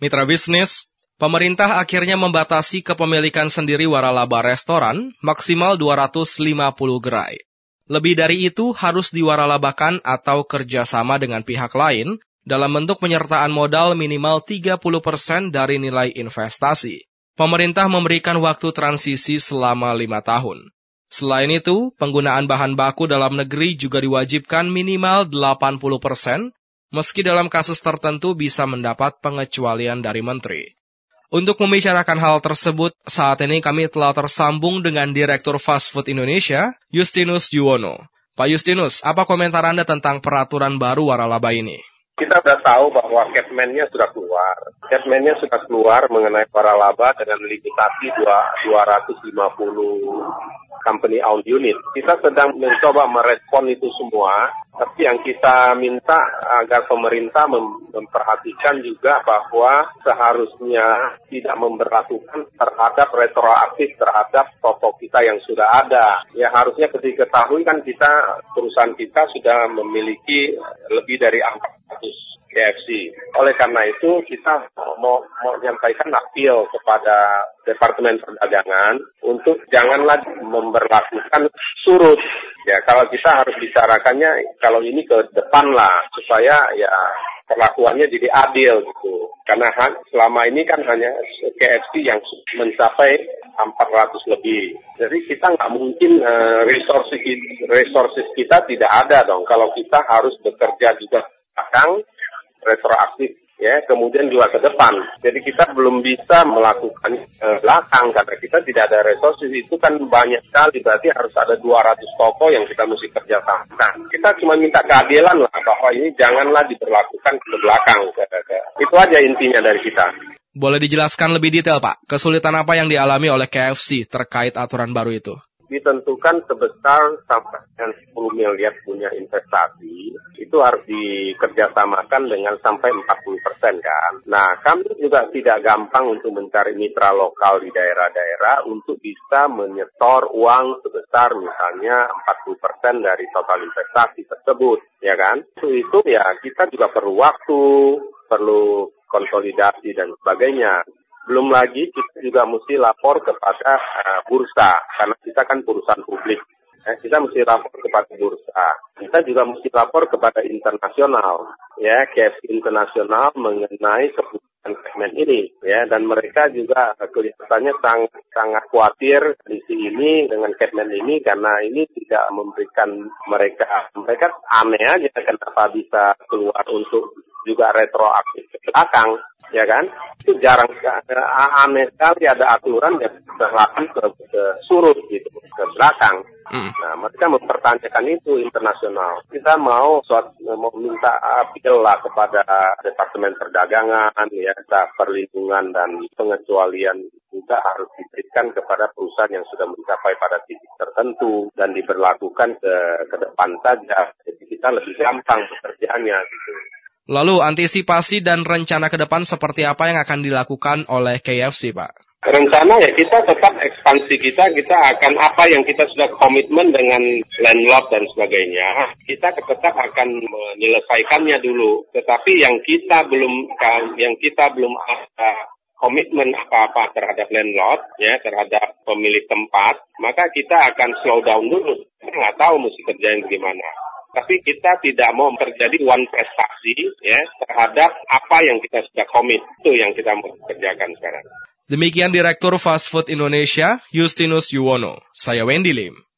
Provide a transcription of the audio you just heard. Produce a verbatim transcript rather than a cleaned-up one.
Mitra bisnis, pemerintah akhirnya membatasi kepemilikan sendiri waralaba restoran maksimal dua ratus lima puluh gerai. Lebih dari itu harus diwaralabakan atau kerjasama dengan pihak lain dalam bentuk penyertaan modal minimal tiga puluh persen dari nilai investasi. Pemerintah memberikan waktu transisi selama lima tahun. Selain itu, penggunaan bahan baku dalam negeri juga diwajibkan minimal delapan puluh persen, meski dalam kasus tertentu bisa mendapat pengecualian dari menteri. Untuk membicarakan hal tersebut, saat ini kami telah tersambung dengan Direktur Fast Food Indonesia, Justinus Yuwono. Pak Justinus, apa komentar Anda tentang peraturan baru waralaba ini? Kita sudah tahu bahwa Kepmennya sudah keluar. Kepmennya sudah keluar mengenai waralaba dengan limitasi dua ratus lima puluh company owned unit. Kita sedang mencoba merespon itu semua, tapi yang kita minta agar pemerintah mem- memperhatikan juga bahwa seharusnya tidak memberlakukan terhadap retroaktif terhadap toko kita yang sudah ada. Ya harusnya ketika diketahui kan kita, perusahaan kita sudah memiliki lebih dari empat ratus K F C. Oleh karena itu kita mau, mau menyampaikan appeal kepada Departemen Perdagangan untuk janganlah memberlakukan surut. Ya kalau kita harus bicarakannya kalau ini ke depan lah supaya ya perlakuannya jadi adil gitu. Karena selama ini kan hanya K F C yang mencapai empat ratus lebih. Jadi kita nggak mungkin uh, resources, resources kita tidak ada dong. Kalau kita harus bekerja juga belakang, retroaktif, ya, kemudian juga ke depan. Jadi kita belum bisa melakukan uh, belakang karena kita tidak ada resources. Itu kan banyak sekali, berarti harus ada dua ratus toko yang kita mesti kerjasamakan. Kita cuma minta keadilan lah bahwa ini janganlah diberlakukan ke belakang. Itu aja intinya dari kita. Boleh dijelaskan lebih detail, Pak, kesulitan apa yang dialami oleh K F C terkait aturan baru itu? Ditentukan sebesar sampai sepuluh miliar punya investasi, itu harus dikerjasamakan dengan sampai empat puluh persen kan. Nah, kami juga tidak gampang untuk mencari mitra lokal di daerah-daerah untuk bisa menyetor uang sebesar misalnya empat puluh persen dari total investasi tersebut, ya kan. Itu, itu ya kita juga perlu waktu, perlu konsolidasi dan sebagainya. Belum lagi kita juga mesti lapor kepada uh, bursa, karena kita kan perusahaan publik. Eh, kita mesti lapor kepada bursa. Kita juga mesti lapor kepada internasional, ya, K F C internasional mengenai keputusan segmen ini, ya, dan mereka juga kelihatannya sangat sangat khawatir kondisi ini dengan segmen ini karena ini tidak memberikan mereka mereka aneh aja kenapa bisa keluar untuk juga retroaktif ke belakang, ya kan? Itu jarang, aneh sekali ada aturan yang berlaku ke, ke surut gitu, ke belakang. Hmm. Nah, mereka mempertanyakan itu internasional. Kita mau suat, mau minta appeal lah kepada Departemen Perdagangan, ya, perlindungan dan pengecualian juga harus diberikan kepada perusahaan yang sudah mencapai pada titik tertentu dan diberlakukan ke, ke depan saja. Jadi kita lebih gampang pekerjaannya gitu. Lalu antisipasi dan rencana ke depan seperti apa yang akan dilakukan oleh K F C, Pak? Rencana ya kita tetap ekspansi kita, kita akan apa yang kita sudah komitmen dengan landlord dan sebagainya, kita tetap akan menyelesaikannya dulu. Tetapi yang kita belum yang kita belum ada komitmen apa-apa terhadap landlord, ya, terhadap pemilik tempat, maka kita akan slow down dulu. Kita nggak tahu mesti kerjain gimana. Tapi kita tidak mau terjadi one prestasi, ya, terhadap apa yang kita sudah komit. Itu yang kita mau kerjakan sekarang. Demikian Direktur Fast Food Indonesia, Justinus Yuwono. Saya Wendy Lim.